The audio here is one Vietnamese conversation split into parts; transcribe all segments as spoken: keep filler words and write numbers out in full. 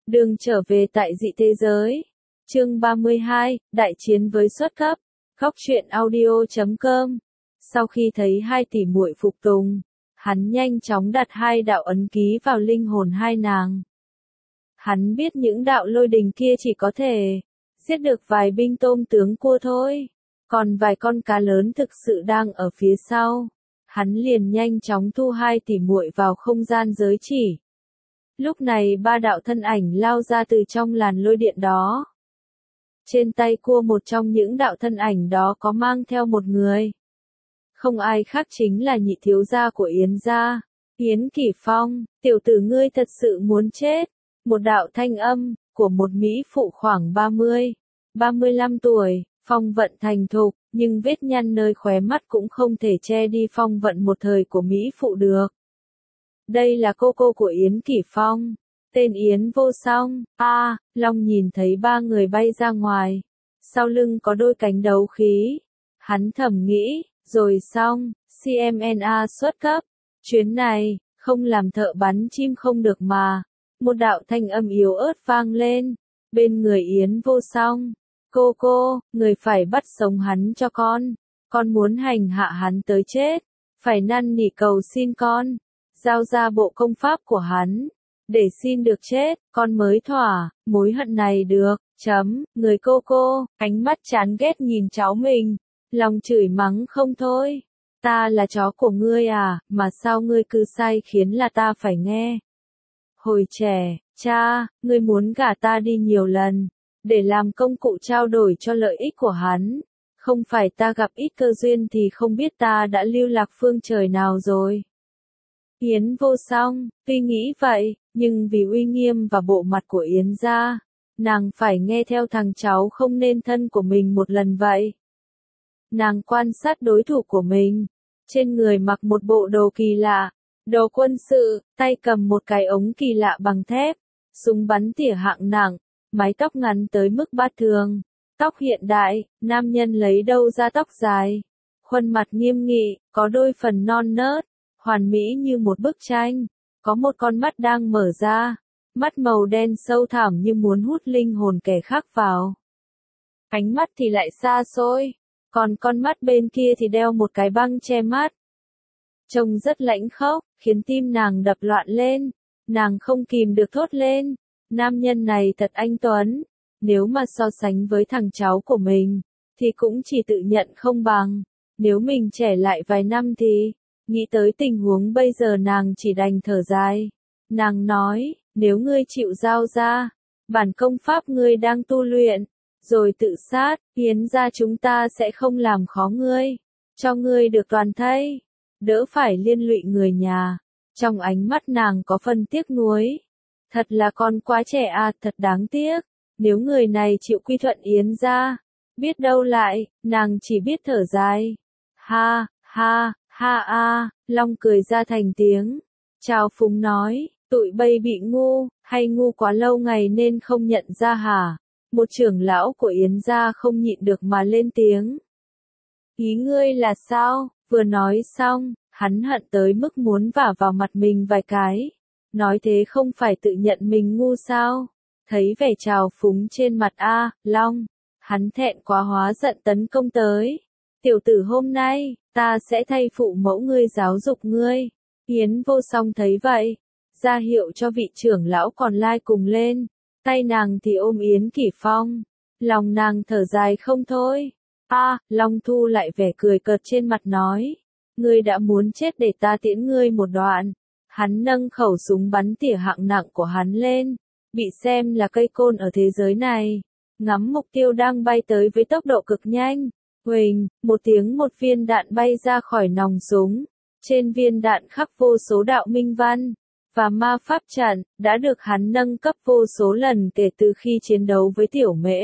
Đường trở về tại dị thế giới. Chương ba mươi hai, Đại chiến với xuất cấp. Góc truyện audio chấm com. Sau khi thấy hai tỷ muội phục tùng, hắn nhanh chóng đặt hai đạo ấn ký vào linh hồn hai nàng. Hắn biết những đạo lôi đình kia chỉ có thể giết được vài binh tôm tướng cua thôi, còn vài con cá lớn thực sự đang ở phía sau. Hắn liền nhanh chóng thu hai tỷ muội vào không gian giới chỉ. Lúc này ba đạo thân ảnh lao ra từ trong làn lôi điện đó. Trên tay cua một trong những đạo thân ảnh đó có mang theo một người. Không ai khác chính là nhị thiếu gia của Yến gia. Yến Kỷ Phong, tiểu tử ngươi thật sự muốn chết. Một đạo thanh âm, của một mỹ phụ khoảng ba mươi, ba mươi lăm tuổi, phong vận thành thục, nhưng vết nhăn nơi khóe mắt cũng không thể che đi phong vận một thời của mỹ phụ được. Đây là cô cô của Yến Kỷ Phong, tên Yến Vô Song. A, à, Long nhìn thấy ba người bay ra ngoài, sau lưng có đôi cánh đấu khí. Hắn thầm nghĩ, rồi xong, xê em en a xuất cấp, chuyến này, không làm thợ bắn chim không được mà. Một đạo thanh âm yếu ớt vang lên, bên người Yến Vô Song. Cô cô, người phải bắt sống hắn cho con, con muốn hành hạ hắn tới chết, phải năn nỉ cầu xin con, giao ra bộ công pháp của hắn, để xin được chết, con mới thỏa, mối hận này được, chấm, người cô cô, ánh mắt chán ghét nhìn cháu mình, lòng chửi mắng không thôi, ta là chó của ngươi à, mà sao ngươi cứ sai khiến là ta phải nghe. Hồi trẻ, cha, ngươi muốn gả ta đi nhiều lần, để làm công cụ trao đổi cho lợi ích của hắn. Không phải ta gặp ít cơ duyên thì không biết ta đã lưu lạc phương trời nào rồi. Yến Vô Song, tuy nghĩ vậy, nhưng vì uy nghiêm và bộ mặt của Yến gia, nàng phải nghe theo thằng cháu không nên thân của mình một lần vậy. Nàng quan sát đối thủ của mình, trên người mặc một bộ đồ kỳ lạ. Đồ quân sự, tay cầm một cái ống kỳ lạ bằng thép, súng bắn tỉa hạng nặng, mái tóc ngắn tới mức bát thường, tóc hiện đại, nam nhân lấy đâu ra tóc dài, khuôn mặt nghiêm nghị, có đôi phần non nớt, hoàn mỹ như một bức tranh, có một con mắt đang mở ra, mắt màu đen sâu thẳm như muốn hút linh hồn kẻ khác vào. Ánh mắt thì lại xa xôi, còn con mắt bên kia thì đeo một cái băng che mắt. Trông rất lãnh khốc, khiến tim nàng đập loạn lên, nàng không kìm được thốt lên, nam nhân này thật anh tuấn, nếu mà so sánh với thằng cháu của mình, thì cũng chỉ tự nhận không bằng, nếu mình trẻ lại vài năm thì, nghĩ tới tình huống bây giờ nàng chỉ đành thở dài, nàng nói, nếu ngươi chịu giao ra, bản công pháp ngươi đang tu luyện, rồi tự sát, Yến gia chúng ta sẽ không làm khó ngươi, cho ngươi được toàn thây. Đỡ phải liên lụy người nhà. Trong ánh mắt nàng có phần tiếc nuối. Thật là con quá trẻ à, thật đáng tiếc. Nếu người này chịu quy thuận Yến gia, biết đâu lại, nàng chỉ biết thở dài. Ha, ha, ha a, Long cười ra thành tiếng. Chào phúng nói, tụi bay bị ngu, hay ngu quá lâu ngày nên không nhận ra hả? Một trưởng lão của Yến gia không nhịn được mà lên tiếng. Ý ngươi là sao? Vừa nói xong, hắn hận tới mức muốn vả vào mặt mình vài cái. Nói thế không phải tự nhận mình ngu sao? Thấy vẻ trào phúng trên mặt A, Long, hắn thẹn quá hóa giận tấn công tới. Tiểu tử hôm nay, ta sẽ thay phụ mẫu ngươi giáo dục ngươi. Yến Vô Song thấy vậy, ra hiệu cho vị trưởng lão còn lai cùng lên. Tay nàng thì ôm Yến Kỷ Phong. Lòng nàng thở dài không thôi. A, à, Long thu lại vẻ cười cợt trên mặt nói. Ngươi đã muốn chết để ta tiễn ngươi một đoạn. Hắn nâng khẩu súng bắn tỉa hạng nặng của hắn lên. Bị xem là cây côn ở thế giới này. Ngắm mục tiêu đang bay tới với tốc độ cực nhanh. Huỳnh, một tiếng một viên đạn bay ra khỏi nòng súng. Trên viên đạn khắc vô số đạo minh văn. Và ma pháp trận, đã được hắn nâng cấp vô số lần kể từ khi chiến đấu với tiểu mễ.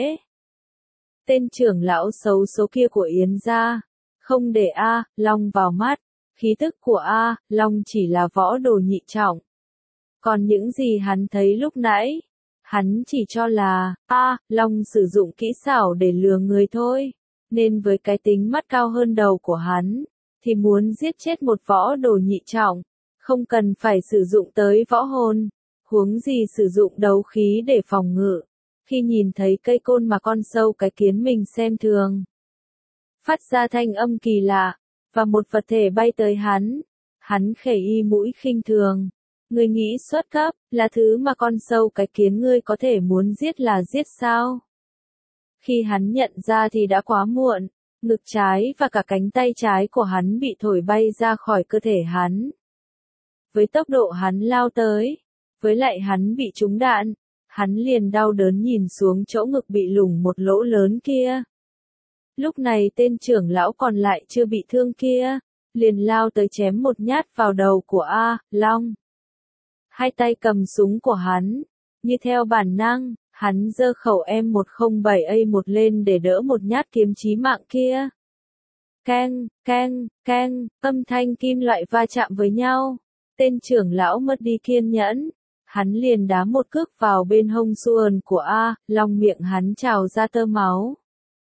Tên trưởng lão xấu số kia của Yến gia, không để A, Long vào mắt, khí tức của A, Long chỉ là võ đồ nhị trọng. Còn những gì hắn thấy lúc nãy, hắn chỉ cho là, A, Long sử dụng kỹ xảo để lừa người thôi, nên với cái tính mắt cao hơn đầu của hắn, thì muốn giết chết một võ đồ nhị trọng, không cần phải sử dụng tới võ hồn, huống gì sử dụng đấu khí để phòng ngự. Khi nhìn thấy cây côn mà con sâu cái kiến mình xem thường, phát ra thanh âm kỳ lạ, và một vật thể bay tới hắn, hắn khẩy y mũi khinh thường. Ngươi nghĩ xuất cấp là thứ mà con sâu cái kiến ngươi có thể muốn giết là giết sao? Khi hắn nhận ra thì đã quá muộn, ngực trái và cả cánh tay trái của hắn bị thổi bay ra khỏi cơ thể hắn. Với tốc độ hắn lao tới, với lại hắn bị trúng đạn, hắn liền đau đớn nhìn xuống chỗ ngực bị lủng một lỗ lớn kia. Lúc này tên trưởng lão còn lại chưa bị thương kia, liền lao tới chém một nhát vào đầu của A, Long. Hai tay cầm súng của hắn, như theo bản năng, hắn giơ khẩu M một không bảy A một lên để đỡ một nhát kiếm chí mạng kia. Keng, keng, keng, âm thanh kim loại va chạm với nhau. Tên trưởng lão mất đi kiên nhẫn, hắn liền đá một cước vào bên hông suồn của A, Long, miệng hắn trào ra tơ máu.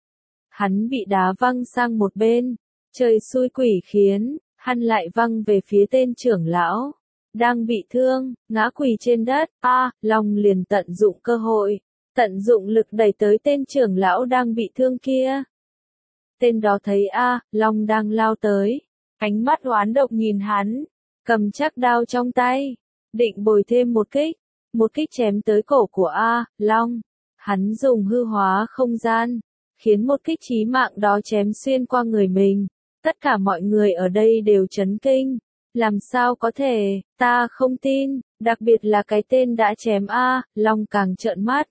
Hắn bị đá văng sang một bên, trời xui quỷ khiến, hắn lại văng về phía tên trưởng lão. Đang bị thương, ngã quỳ trên đất, A, Long liền tận dụng cơ hội, tận dụng lực đẩy tới tên trưởng lão đang bị thương kia. Tên đó thấy A, Long đang lao tới, ánh mắt oán độc nhìn hắn, cầm chắc đao trong tay, định bồi thêm một kích, một kích chém tới cổ của A, Long. Hắn dùng hư hóa không gian, khiến một kích chí mạng đó chém xuyên qua người mình. Tất cả mọi người ở đây đều chấn kinh. Làm sao có thể, ta không tin, đặc biệt là cái tên đã chém A, Long càng trợn mắt.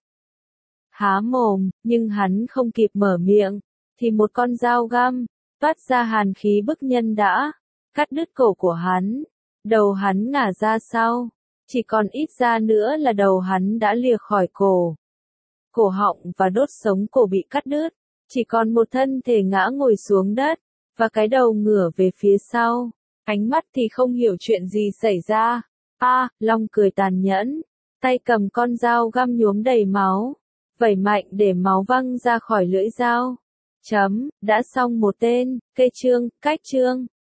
Há mồm, nhưng hắn không kịp mở miệng, thì một con dao găm, toát ra hàn khí bức nhân đã cắt đứt cổ của hắn. Đầu hắn ngả ra sau, chỉ còn ít ra nữa là đầu hắn đã lìa khỏi cổ. Cổ họng và đốt sống cổ bị cắt đứt, chỉ còn một thân thể ngã ngồi xuống đất, và cái đầu ngửa về phía sau. Ánh mắt thì không hiểu chuyện gì xảy ra. A, Long cười tàn nhẫn, tay cầm con dao găm nhuốm đầy máu, vẩy mạnh để máu văng ra khỏi lưỡi dao. Chấm, đã xong một tên, cây chương, cách chương.